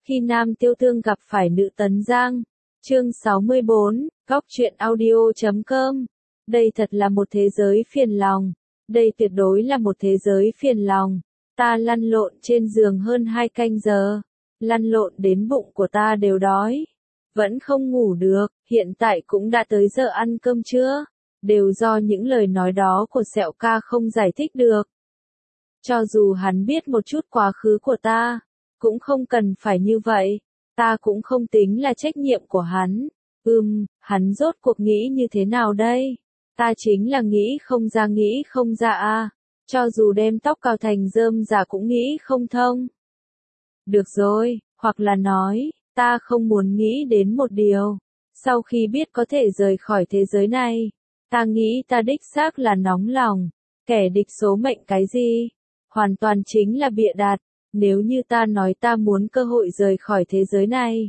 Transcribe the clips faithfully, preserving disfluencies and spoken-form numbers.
Khi nam tiêu tương gặp phải nữ tấn giang. Chương sáu mươi bốn, Góc truyện audio chấm com. Đây thật là một thế giới phiền lòng. Đây tuyệt đối là một thế giới phiền lòng. Ta lăn lộn trên giường hơn hai canh giờ. Lăn lộn đến bụng của ta đều đói. Vẫn không ngủ được, hiện tại cũng đã tới giờ ăn cơm trưa. Đều do những lời nói đó của Sẹo Ca không giải thích được. Cho dù hắn biết một chút quá khứ của ta, cũng không cần phải như vậy. Ta cũng không tính là trách nhiệm của hắn. Ừm, hắn rốt cuộc nghĩ như thế nào đây? Ta chính là nghĩ không ra nghĩ không ra a. Cho dù đem tóc cào thành rơm rà cũng nghĩ không thông. Được rồi, hoặc là nói, ta không muốn nghĩ đến một điều. Sau khi biết có thể rời khỏi thế giới này, ta nghĩ ta đích xác là nóng lòng. Kẻ địch số mệnh cái gì? Hoàn toàn chính là bịa đặt. Nếu như ta nói ta muốn cơ hội rời khỏi thế giới này,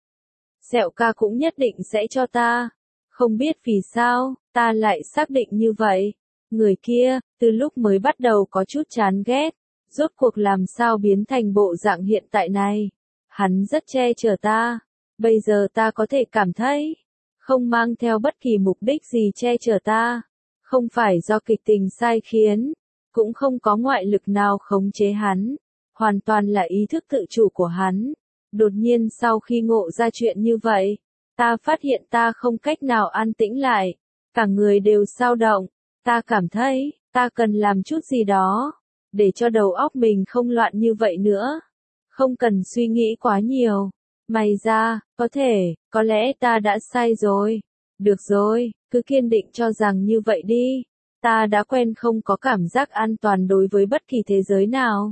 Sẹo Ca cũng nhất định sẽ cho ta. Không biết vì sao, ta lại xác định như vậy. Người kia, từ lúc mới bắt đầu có chút chán ghét, rốt cuộc làm sao biến thành bộ dạng hiện tại này. Hắn rất che chở ta. Bây giờ ta có thể cảm thấy, không mang theo bất kỳ mục đích gì che chở ta. Không phải do kịch tình sai khiến, cũng không có ngoại lực nào khống chế hắn. Hoàn toàn là ý thức tự chủ của hắn. Đột nhiên sau khi ngộ ra chuyện như vậy, ta phát hiện ta không cách nào an tĩnh lại. Cả người đều xao động. Ta cảm thấy, ta cần làm chút gì đó, để cho đầu óc mình không loạn như vậy nữa. Không cần suy nghĩ quá nhiều. May ra, có thể, có lẽ ta đã sai rồi. Được rồi, cứ kiên định cho rằng như vậy đi. Ta đã quen không có cảm giác an toàn đối với bất kỳ thế giới nào.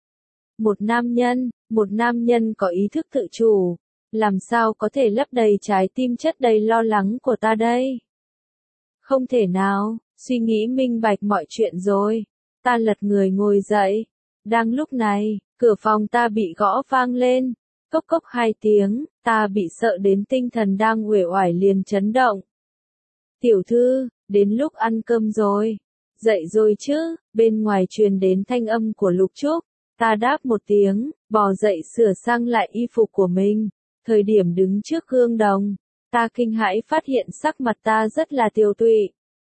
Một nam nhân, một nam nhân có ý thức tự chủ, làm sao có thể lấp đầy trái tim chất đầy lo lắng của ta đây? Không thể nào, suy nghĩ minh bạch mọi chuyện rồi. Ta lật người ngồi dậy. Đang lúc này, cửa phòng ta bị gõ vang lên. Cốc cốc hai tiếng, ta bị sợ đến tinh thần đang uể oải liền chấn động. Tiểu thư, đến lúc ăn cơm rồi. Dậy rồi chứ, bên ngoài truyền đến thanh âm của Lục Trúc. Ta đáp một tiếng, bò dậy sửa sang lại y phục của mình. Thời điểm đứng trước gương đồng, ta kinh hãi phát hiện sắc mặt ta rất là tiều tụy.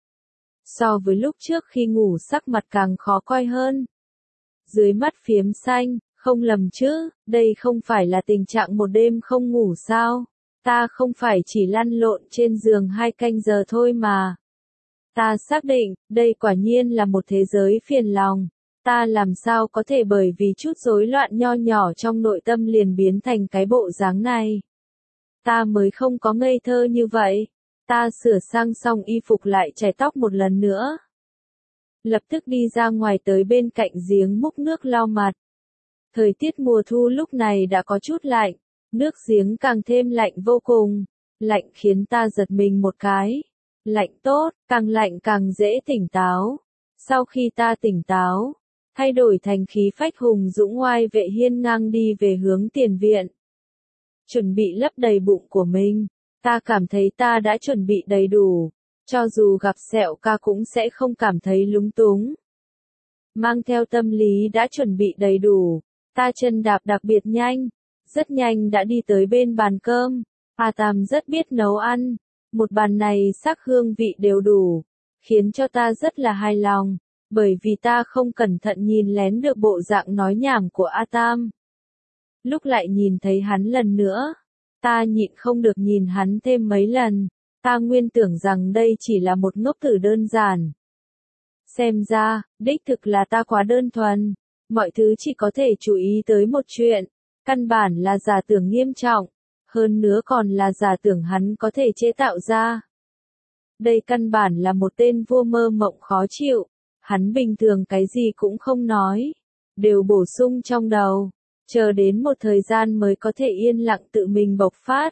So với lúc trước khi ngủ sắc mặt càng khó coi hơn. Dưới mắt phiếm xanh, không lầm chứ, đây không phải là tình trạng một đêm không ngủ sao? Ta không phải chỉ lăn lộn trên giường hai canh giờ thôi mà. Ta xác định, đây quả nhiên là một thế giới phiền lòng. Ta làm sao có thể bởi vì chút rối loạn nho nhỏ trong nội tâm liền biến thành cái bộ dáng này. Ta mới không có ngây thơ như vậy. Ta sửa sang xong y phục lại chải tóc một lần nữa. Lập tức đi ra ngoài tới bên cạnh giếng múc nước lau mặt. Thời tiết mùa thu lúc này đã có chút lạnh. Nước giếng càng thêm lạnh vô cùng. Lạnh khiến ta giật mình một cái. Lạnh tốt, càng lạnh càng dễ tỉnh táo. Sau khi ta tỉnh táo, thay đổi thành khí phách hùng dũng oai vệ hiên ngang đi về hướng tiền viện. Chuẩn bị lấp đầy bụng của mình. Ta cảm thấy ta đã chuẩn bị đầy đủ. Cho dù gặp Sẹo Ca cũng sẽ không cảm thấy lúng túng. Mang theo tâm lý đã chuẩn bị đầy đủ. Ta chân đạp đặc biệt nhanh. Rất nhanh đã đi tới bên bàn cơm. A Tam rất biết nấu ăn. Một bàn này sắc hương vị đều đủ. Khiến cho ta rất là hài lòng. Bởi vì ta không cẩn thận nhìn lén được bộ dạng nói nhảm của A Tam. Lúc lại nhìn thấy hắn lần nữa, ta nhịn không được nhìn hắn thêm mấy lần. Ta nguyên tưởng rằng đây chỉ là một ngốc tử đơn giản. Xem ra, đích thực là ta quá đơn thuần. Mọi thứ chỉ có thể chú ý tới một chuyện. Căn bản là giả tưởng nghiêm trọng. Hơn nữa còn là giả tưởng hắn có thể chế tạo ra. Đây căn bản là một tên vua mơ mộng khó chịu. Hắn bình thường cái gì cũng không nói. Đều bổ sung trong đầu. Chờ đến một thời gian mới có thể yên lặng tự mình bộc phát.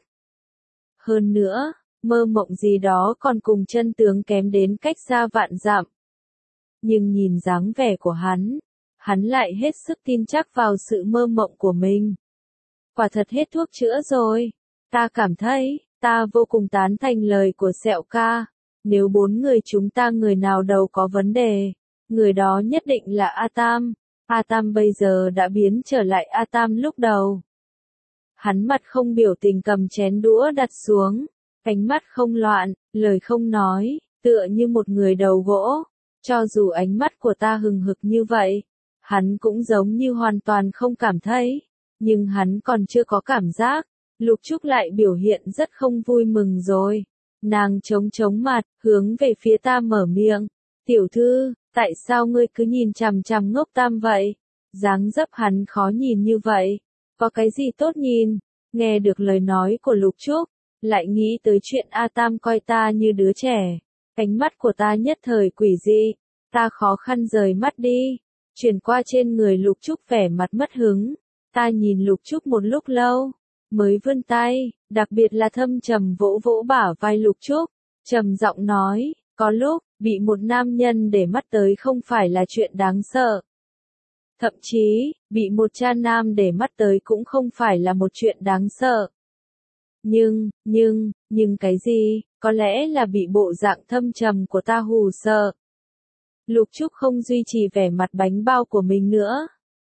Hơn nữa, mơ mộng gì đó còn cùng chân tướng kém đến cách xa vạn dặm. Nhưng nhìn dáng vẻ của hắn, hắn lại hết sức tin chắc vào sự mơ mộng của mình. Quả thật hết thuốc chữa rồi. Ta cảm thấy, ta vô cùng tán thành lời của Sẹo Ca. Nếu bốn người chúng ta người nào đầu có vấn đề, người đó nhất định là A Tam. A Tam bây giờ đã biến trở lại A Tam lúc đầu. Hắn mặt không biểu tình cầm chén đũa đặt xuống, ánh mắt không loạn, lời không nói, tựa như một người đầu gỗ. Cho dù ánh mắt của ta hừng hực như vậy, hắn cũng giống như hoàn toàn không cảm thấy, nhưng hắn còn chưa có cảm giác. Lục Trúc lại biểu hiện rất không vui mừng rồi. Nàng chống chống mặt, hướng về phía ta mở miệng. Tiểu thư, tại sao ngươi cứ nhìn chằm chằm ngốc tam vậy? Dáng dấp hắn khó nhìn như vậy. Có cái gì tốt nhìn? Nghe được lời nói của Lục Trúc, lại nghĩ tới chuyện A Tam coi ta như đứa trẻ. Ánh mắt của ta nhất thời quỷ dị. Ta khó khăn rời mắt đi. Chuyển qua trên người Lục Trúc vẻ mặt mất hứng. Ta nhìn Lục Trúc một lúc lâu, mới vươn tay, đặc biệt là thâm trầm vỗ vỗ bả vai Lục Trúc, trầm giọng nói, có lúc, bị một nam nhân để mắt tới không phải là chuyện đáng sợ. Thậm chí, bị một cha nam để mắt tới cũng không phải là một chuyện đáng sợ. Nhưng, nhưng, nhưng cái gì, có lẽ là bị bộ dạng thâm trầm của ta hù sợ. Lục Trúc không duy trì vẻ mặt bánh bao của mình nữa.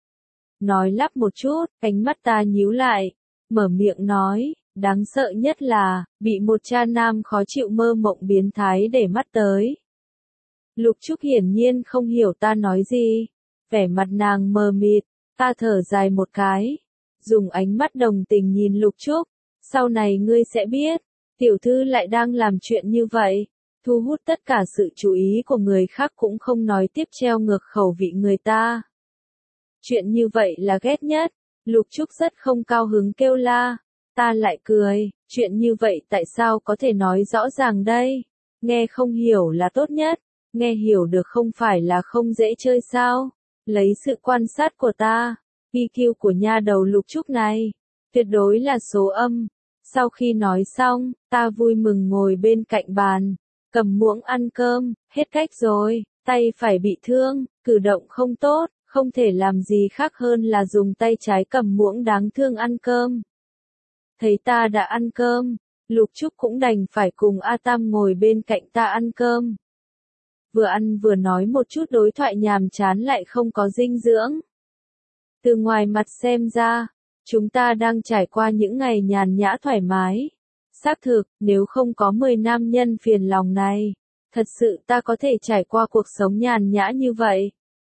Nói lắp một chút, ánh mắt ta nhíu lại, mở miệng nói, đáng sợ nhất là, bị một cha nam khó chịu mơ mộng biến thái để mắt tới. Lục Trúc hiển nhiên không hiểu ta nói gì, vẻ mặt nàng mờ mịt, ta thở dài một cái, dùng ánh mắt đồng tình nhìn Lục Trúc, sau này ngươi sẽ biết, tiểu thư lại đang làm chuyện như vậy, thu hút tất cả sự chú ý của người khác cũng không nói tiếp treo ngược khẩu vị người ta. Chuyện như vậy là ghét nhất. Lục Trúc rất không cao hứng kêu la. Ta lại cười, chuyện như vậy tại sao có thể nói rõ ràng đây? Nghe không hiểu là tốt nhất, nghe hiểu được không phải là không dễ chơi sao? Lấy sự quan sát của ta, i kiu của nha đầu Lục Trúc này, tuyệt đối là số âm. Sau khi nói xong, ta vui mừng ngồi bên cạnh bàn, cầm muỗng ăn cơm, hết cách rồi, tay phải bị thương, cử động không tốt. Không thể làm gì khác hơn là dùng tay trái cầm muỗng đáng thương ăn cơm. Thấy ta đã ăn cơm, Lục Trúc cũng đành phải cùng A Tam ngồi bên cạnh ta ăn cơm. Vừa ăn vừa nói một chút đối thoại nhàm chán lại không có dinh dưỡng. Từ ngoài mặt xem ra, chúng ta đang trải qua những ngày nhàn nhã thoải mái. Xác thực, nếu không có mười nam nhân phiền lòng này, thật sự ta có thể trải qua cuộc sống nhàn nhã như vậy.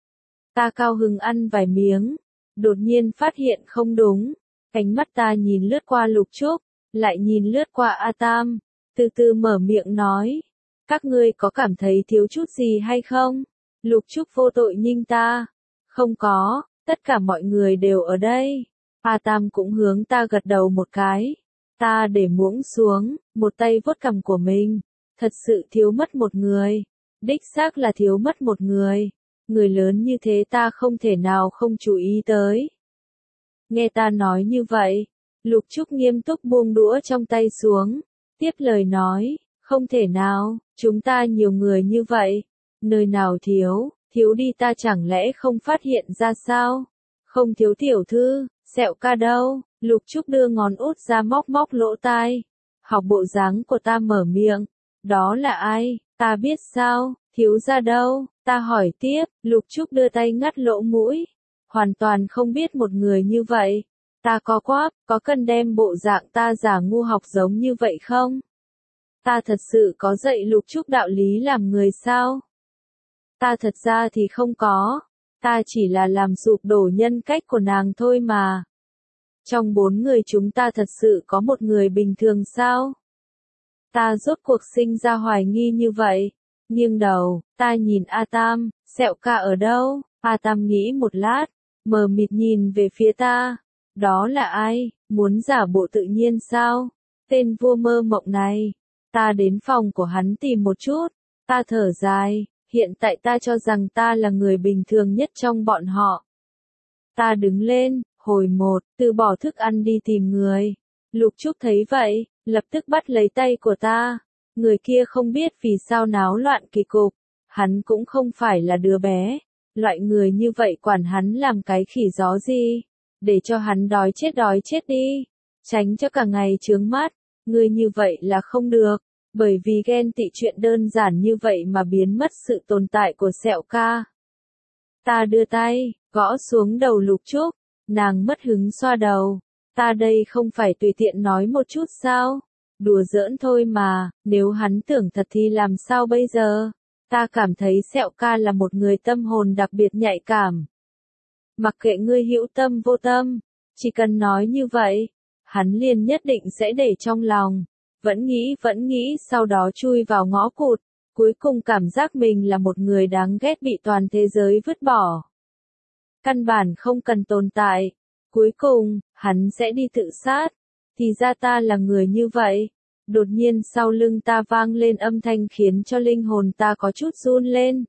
Ta cao hứng ăn vài miếng, đột nhiên phát hiện không đúng, ánh mắt ta nhìn lướt qua Lục Trúc, lại nhìn lướt qua A Tam, từ từ mở miệng nói, các ngươi có cảm thấy thiếu chút gì hay không? Lục Trúc vô tội nhìn ta, không có, tất cả mọi người đều ở đây. A Tam cũng hướng ta gật đầu một cái, ta để muỗng xuống, một tay vuốt cằm của mình, thật sự thiếu mất một người, đích xác là thiếu mất một người. Người lớn như thế ta không thể nào không chú ý tới. Nghe ta nói như vậy, Lục Trúc nghiêm túc buông đũa trong tay xuống, tiếp lời nói, không thể nào, chúng ta nhiều người như vậy, nơi nào thiếu, thiếu đi ta chẳng lẽ không phát hiện ra sao? Không thiếu tiểu thư, Sẹo ca đâu? Lục Trúc đưa ngón út ra móc móc lỗ tai, học bộ dáng của ta mở miệng, đó là ai, ta biết sao, thiếu gia đâu? Ta hỏi tiếp, Lục Trúc đưa tay ngắt lỗ mũi, hoàn toàn không biết một người như vậy. Ta có quáp, có cần đem bộ dạng ta giả ngu học giống như vậy không? Ta thật sự có dạy Lục Trúc đạo lý làm người sao? Ta thật ra thì không có, ta chỉ là làm sụp đổ nhân cách của nàng thôi mà. Trong bốn người chúng ta thật sự có một người bình thường sao? Ta rốt cuộc sinh ra hoài nghi như vậy. Nghiêng đầu, ta nhìn A Tam, Sẹo ca ở đâu? A Tam nghĩ một lát, mờ mịt nhìn về phía ta. Đó là ai? Muốn giả bộ tự nhiên sao? Tên vua mơ mộng này. Ta đến phòng của hắn tìm một chút. Ta thở dài, hiện tại ta cho rằng ta là người bình thường nhất trong bọn họ. Ta đứng lên, hồi một, từ bỏ thức ăn đi tìm người. Lục Trúc thấy vậy, lập tức bắt lấy tay của ta. Người kia không biết vì sao náo loạn kỳ cục, hắn cũng không phải là đứa bé, loại người như vậy quản hắn làm cái khỉ gió gì, để cho hắn đói chết đói chết đi, tránh cho cả ngày chướng mắt, người như vậy là không được, bởi vì ghen tị chuyện đơn giản như vậy mà biến mất sự tồn tại của Sẹo ca. Ta đưa tay, gõ xuống đầu Lục Trúc, nàng mất hứng xoa đầu, Ta đây không phải tùy tiện nói một chút sao? Đùa giỡn thôi mà, nếu hắn tưởng thật thì làm sao bây giờ? Ta cảm thấy Sẹo ca là một người tâm hồn đặc biệt nhạy cảm. Mặc kệ ngươi hữu tâm vô tâm, chỉ cần nói như vậy, hắn liền nhất định sẽ để trong lòng. Vẫn nghĩ vẫn nghĩ sau đó chui vào ngõ cụt, cuối cùng cảm giác mình là một người đáng ghét bị toàn thế giới vứt bỏ. Căn bản không cần tồn tại. Cuối cùng, hắn sẽ đi tự sát. Thì ra ta là người như vậy. Đột nhiên sau lưng ta vang lên âm thanh khiến cho linh hồn ta có chút run lên.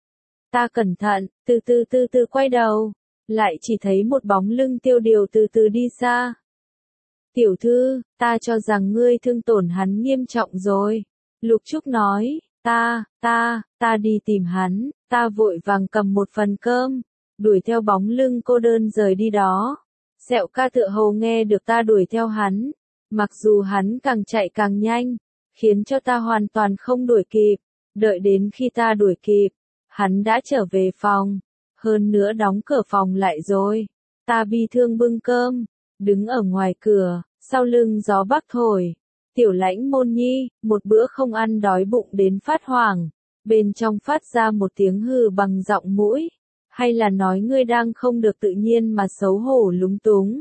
Ta cẩn thận, từ từ từ từ quay đầu, lại chỉ thấy một bóng lưng tiêu điều từ từ đi xa. Tiểu thư, ta cho rằng ngươi thương tổn hắn nghiêm trọng rồi. Lục Trúc nói, ta, ta, ta đi tìm hắn, ta vội vàng cầm một phần cơm, đuổi theo bóng lưng cô đơn rời đi đó. Sẹo ca tựa hồ nghe được ta đuổi theo hắn, mặc dù hắn càng chạy càng nhanh, khiến cho ta hoàn toàn không đuổi kịp, đợi đến khi ta đuổi kịp, hắn đã trở về phòng, hơn nữa đóng cửa phòng lại rồi. Ta bi thương bưng cơm, đứng ở ngoài cửa, sau lưng gió bắc thổi. Tiểu Lãnh Môn Nhi, một bữa không ăn đói bụng đến phát hoảng, bên trong phát ra một tiếng hừ bằng giọng mũi, hay là nói ngươi đang không được tự nhiên mà xấu hổ lúng túng.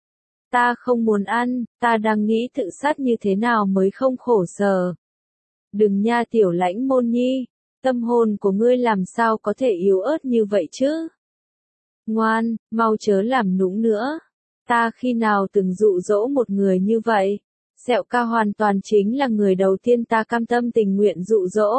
Ta không muốn ăn, ta đang nghĩ tự sát như thế nào mới không khổ sở. Đừng nha Tiểu Lãnh Môn Nhi, tâm hồn của ngươi làm sao có thể yếu ớt như vậy chứ? Ngoan, mau chớ làm nũng nữa. Ta khi nào từng dụ dỗ một người như vậy? Sẹo ca hoàn toàn chính là người đầu tiên ta cam tâm tình nguyện dụ dỗ.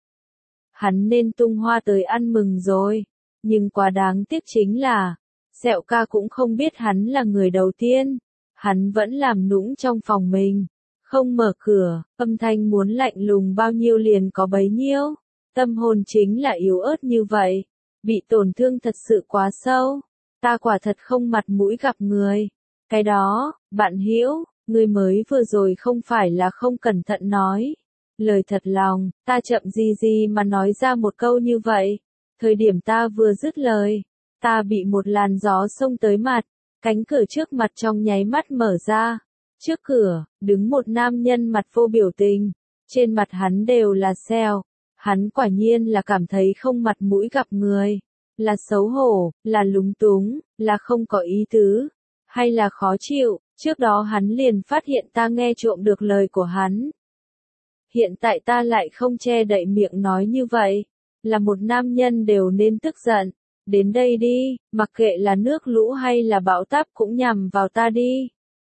Hắn nên tung hoa tới ăn mừng rồi. Nhưng quá đáng tiếc chính là, Sẹo ca cũng không biết hắn là người đầu tiên. Hắn vẫn làm nũng trong phòng mình. Không mở cửa, âm thanh muốn lạnh lùng bao nhiêu liền có bấy nhiêu. Tâm hồn chính là yếu ớt như vậy. Bị tổn thương thật sự quá sâu. Ta quả thật không mặt mũi gặp người. Cái đó, bạn hữu, người mới vừa rồi không phải là không cẩn thận nói. Lời thật lòng, ta chậm gì gì mà nói ra một câu như vậy. Thời điểm ta vừa dứt lời, ta bị một làn gió xông tới mặt, cánh cửa trước mặt trong nháy mắt mở ra. Trước cửa, đứng một nam nhân mặt vô biểu tình, trên mặt hắn đều là sẹo. Hắn quả nhiên là cảm thấy không mặt mũi gặp người, là xấu hổ, là lúng túng, là không có ý tứ, hay là khó chịu. Trước đó hắn liền phát hiện ta nghe trộm được lời của hắn. Hiện tại ta lại không che đậy miệng nói như vậy, là một nam nhân đều nên tức giận. Đến đây đi, mặc kệ là nước lũ hay là bão táp cũng nhằm vào ta đi.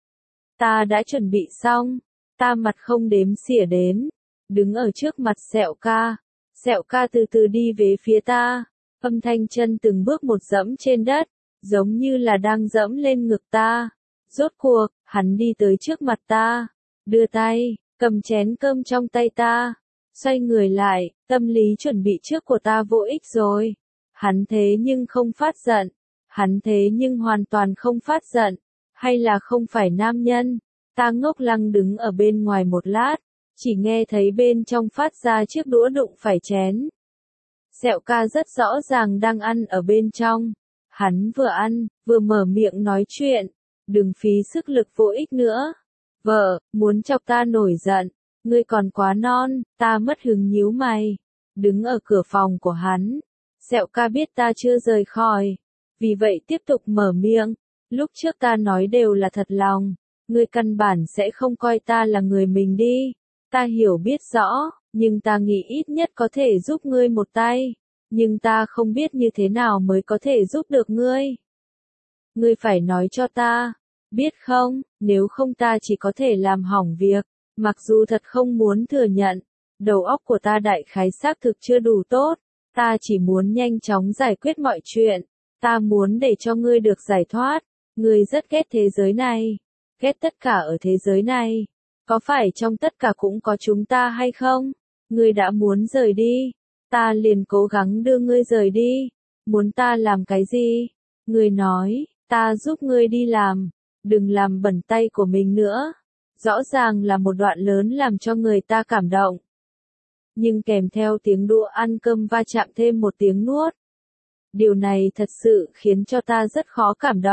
Ta đã chuẩn bị xong, ta mặt không đếm xỉa đến, đứng ở trước mặt Sẹo ca. Sẹo ca từ từ đi về phía ta, âm thanh chân từng bước một dẫm trên đất, giống như là đang dẫm lên ngực ta. Rốt cuộc, hắn đi tới trước mặt ta, đưa tay, cầm chén cơm trong tay ta, xoay người lại, tâm lý chuẩn bị trước của ta vô ích rồi. Hắn thế nhưng không phát giận, hắn thế nhưng hoàn toàn không phát giận, hay là không phải nam nhân. Ta ngốc lăng đứng ở bên ngoài một lát, chỉ nghe thấy bên trong phát ra chiếc đũa đụng phải chén. Sẹo ca rất rõ ràng đang ăn ở bên trong. Hắn vừa ăn, vừa mở miệng nói chuyện. Đừng phí sức lực vô ích nữa. Vợ, muốn chọc ta nổi giận. Ngươi còn quá non, ta mất hứng nhíu mày. Đứng ở cửa phòng của hắn. Sẹo ca biết ta chưa rời khỏi. Vì vậy tiếp tục mở miệng. Lúc trước ta nói đều là thật lòng. Ngươi căn bản sẽ không coi ta là người mình đi. Ta hiểu biết rõ, nhưng ta nghĩ ít nhất có thể giúp ngươi một tay. Nhưng ta không biết như thế nào mới có thể giúp được ngươi. Ngươi phải nói cho ta, biết không, nếu không ta chỉ có thể làm hỏng việc. Mặc dù thật không muốn thừa nhận, đầu óc của ta đại khái xác thực chưa đủ tốt. Ta chỉ muốn nhanh chóng giải quyết mọi chuyện. Ta muốn để cho ngươi được giải thoát. Ngươi rất ghét thế giới này. Ghét tất cả ở thế giới này. Có phải trong tất cả cũng có chúng ta hay không? Ngươi đã muốn rời đi. Ta liền cố gắng đưa ngươi rời đi. Muốn ta làm cái gì? Ngươi nói, ta giúp ngươi đi làm. Đừng làm bẩn tay của mình nữa. Rõ ràng là một đoạn lớn làm cho người ta cảm động. Nhưng kèm theo tiếng đũa ăn cơm va chạm thêm một tiếng nuốt. Điều này thật sự khiến cho ta rất khó cảm động.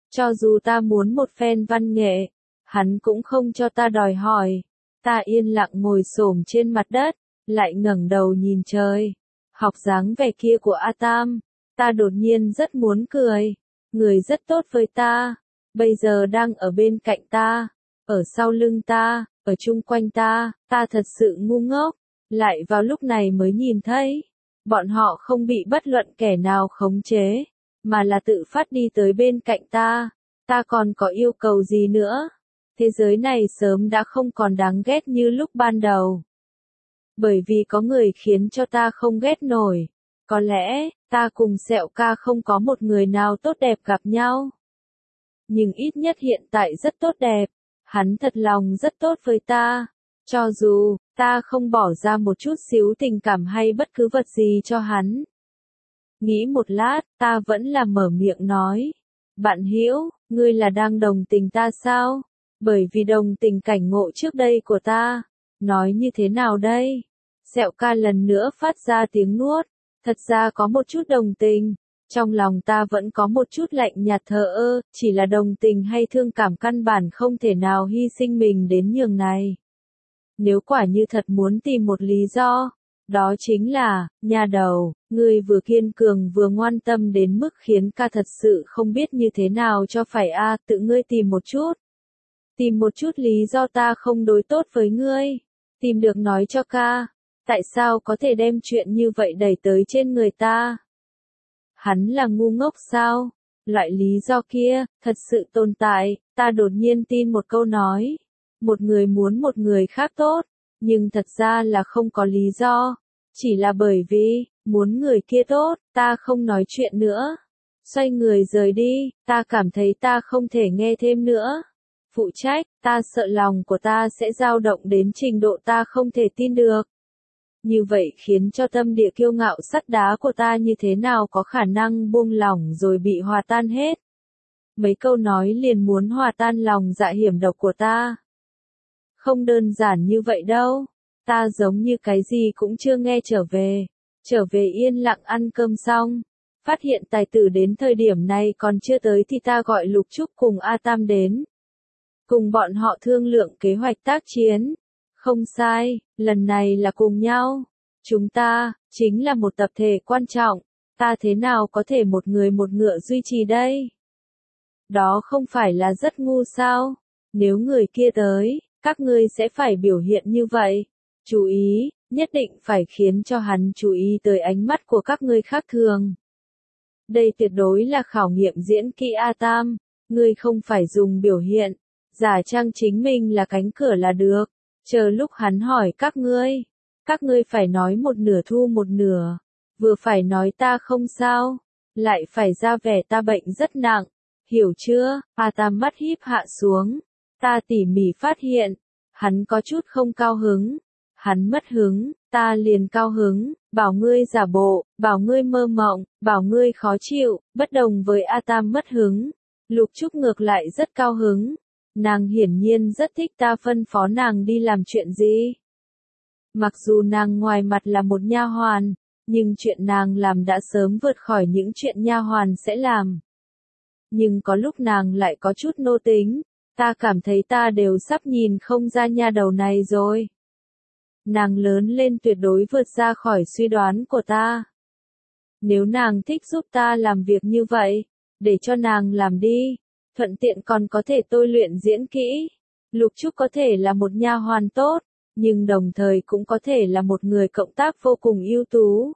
Cho dù ta muốn một phen văn nghệ, hắn cũng không cho ta đòi hỏi. Ta yên lặng ngồi xổm trên mặt đất, lại ngẩng đầu nhìn trời. Học dáng vẻ kia của A Tam, ta đột nhiên rất muốn cười. Người rất tốt với ta, bây giờ đang ở bên cạnh ta, ở sau lưng ta, ở chung quanh ta, ta thật sự ngu ngốc. Lại vào lúc này mới nhìn thấy, bọn họ không bị bất luận kẻ nào khống chế, mà là tự phát đi tới bên cạnh ta. Ta còn có yêu cầu gì nữa? Thế giới này sớm đã không còn đáng ghét như lúc ban đầu. Bởi vì có người khiến cho ta không ghét nổi. Có lẽ, ta cùng Sẹo Ca không có một người nào tốt đẹp gặp nhau. Nhưng ít nhất hiện tại rất tốt đẹp. Hắn thật lòng rất tốt với ta. Cho dù, ta không bỏ ra một chút xíu tình cảm hay bất cứ vật gì cho hắn. Nghĩ một lát, ta vẫn là mở miệng nói. Bạn Hữu, ngươi là đang đồng tình ta sao? Bởi vì đồng tình cảnh ngộ trước đây của ta. Nói như thế nào đây? Sẹo Ca lần nữa phát ra tiếng nuốt. Thật ra có một chút đồng tình. Trong lòng ta vẫn có một chút lạnh nhạt thờ ơ, chỉ là đồng tình hay thương cảm căn bản không thể nào hy sinh mình đến nhường này. Nếu quả như thật muốn tìm một lý do, đó chính là, nhà đầu, ngươi vừa kiên cường vừa ngoan tâm đến mức khiến ca thật sự không biết như thế nào cho phải a, à, tự ngươi tìm một chút. Tìm một chút lý do ta không đối tốt với ngươi. Tìm được nói cho ca, tại sao có thể đem chuyện như vậy đẩy tới trên người ta? Hắn là ngu ngốc sao? Loại lý do kia, thật sự tồn tại, ta đột nhiên tin một câu nói. Một người muốn một người khác tốt, nhưng thật ra là không có lý do. Chỉ là bởi vì, muốn người kia tốt, ta không nói chuyện nữa. Xoay người rời đi, ta cảm thấy ta không thể nghe thêm nữa. Phụ trách, ta sợ lòng của ta sẽ dao động đến trình độ ta không thể tin được. Như vậy khiến cho tâm địa kiêu ngạo sắt đá của ta như thế nào có khả năng buông lỏng rồi bị hòa tan hết. Mấy câu nói liền muốn hòa tan lòng dạ hiểm độc của ta. Không đơn giản như vậy đâu. Ta giống như cái gì cũng chưa nghe trở về. Trở về yên lặng ăn cơm xong. Phát hiện tài tử đến thời điểm này còn chưa tới thì ta gọi Lục Trúc cùng A Tam đến. Cùng bọn họ thương lượng kế hoạch tác chiến. Không sai, lần này là cùng nhau. Chúng ta, chính là một tập thể quan trọng. Ta thế nào có thể một người một ngựa duy trì đây? Đó không phải là rất ngu sao? Nếu người kia tới, các ngươi sẽ phải biểu hiện như vậy. Chú ý, nhất định phải khiến cho hắn chú ý tới ánh mắt của các ngươi khác thường. Đây tuyệt đối là khảo nghiệm diễn kỹ A Tam. Ngươi không phải dùng biểu hiện, giả trang chính mình là cánh cửa là được. Chờ lúc hắn hỏi các ngươi, các ngươi phải nói một nửa thu một nửa, vừa phải nói ta không sao, lại phải ra vẻ ta bệnh rất nặng, hiểu chưa? A Tam mắt híp hạ xuống, ta tỉ mỉ phát hiện, hắn có chút không cao hứng, hắn mất hứng, ta liền cao hứng, bảo ngươi giả bộ, bảo ngươi mơ mộng, bảo ngươi khó chịu, bất đồng với A Tam mất hứng, Lục Trúc ngược lại rất cao hứng. Nàng hiển nhiên rất thích ta phân phó nàng đi làm chuyện gì. Mặc dù nàng ngoài mặt là một nha hoàn, nhưng chuyện nàng làm đã sớm vượt khỏi những chuyện nha hoàn sẽ làm. Nhưng có lúc nàng lại có chút nô tính, ta cảm thấy ta đều sắp nhìn không ra nha đầu này rồi. Nàng lớn lên tuyệt đối vượt ra khỏi suy đoán của ta. Nếu nàng thích giúp ta làm việc như vậy, để cho nàng làm đi. Thuận tiện còn có thể tôi luyện diễn kỹ. Lục Trúc có thể là một nha hoàn tốt, nhưng đồng thời cũng có thể là một người cộng tác vô cùng ưu tú.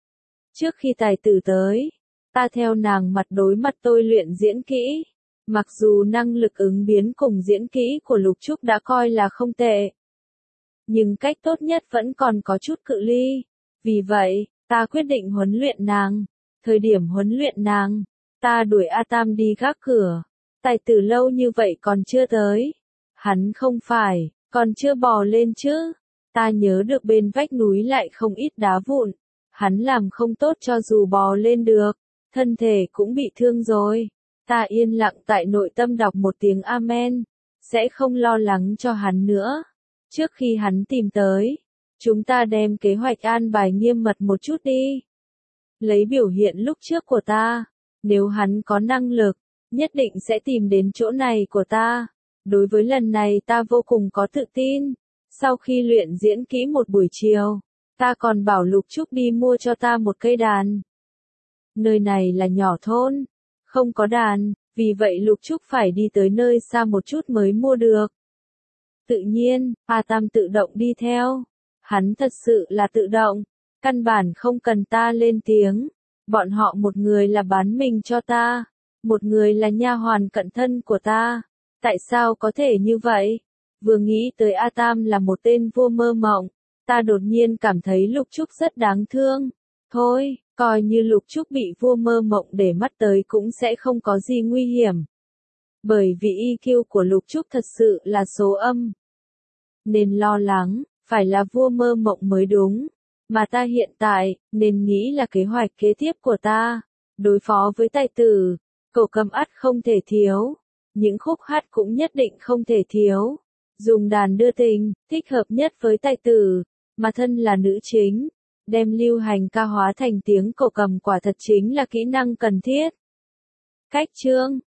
Trước khi tài tử tới, ta theo nàng mặt đối mặt tôi luyện diễn kỹ. Mặc dù năng lực ứng biến cùng diễn kỹ của Lục Trúc đã coi là không tệ, nhưng cách tốt nhất vẫn còn có chút cự ly. Vì vậy, ta quyết định huấn luyện nàng. Thời điểm huấn luyện nàng, ta đuổi A Tam đi gác cửa. Tài tử lâu như vậy còn chưa tới. Hắn không phải, còn chưa bò lên chứ. Ta nhớ được bên vách núi lại không ít đá vụn. Hắn làm không tốt cho dù bò lên được. Thân thể cũng bị thương rồi. Ta yên lặng tại nội tâm đọc một tiếng amen. Sẽ không lo lắng cho hắn nữa. Trước khi hắn tìm tới, chúng ta đem kế hoạch an bài nghiêm mật một chút đi. Lấy biểu hiện lúc trước của ta. Nếu hắn có năng lực, nhất định sẽ tìm đến chỗ này của ta. Đối với lần này ta vô cùng có tự tin. Sau khi luyện diễn kỹ một buổi chiều, ta còn bảo Lục Trúc đi mua cho ta một cây đàn. Nơi này là nhỏ thôn, không có đàn, vì vậy Lục Trúc phải đi tới nơi xa một chút mới mua được. Tự nhiên, A Tam tự động đi theo. Hắn thật sự là tự động, căn bản không cần ta lên tiếng. Bọn họ một người là bán mình cho ta, một người là nha hoàn cận thân của ta. Tại sao có thể như vậy? Vừa nghĩ tới A Tam là một tên vua mơ mộng, ta đột nhiên cảm thấy Lục Trúc rất đáng thương. Thôi, coi như Lục Trúc bị vua mơ mộng để mắt tới cũng sẽ không có gì nguy hiểm. Bởi vì i kiu của Lục Trúc thật sự là số âm. Nên lo lắng, phải là vua mơ mộng mới đúng. Mà ta hiện tại, nên nghĩ là kế hoạch kế tiếp của ta. Đối phó với tài tử, cậu cầm ắt không thể thiếu. Những khúc hát cũng nhất định không thể thiếu. Dùng đàn đưa tình, thích hợp nhất với tài tử, mà thân là nữ chính. Đem lưu hành ca hóa thành tiếng cậu cầm quả thật chính là kỹ năng cần thiết. Cách chương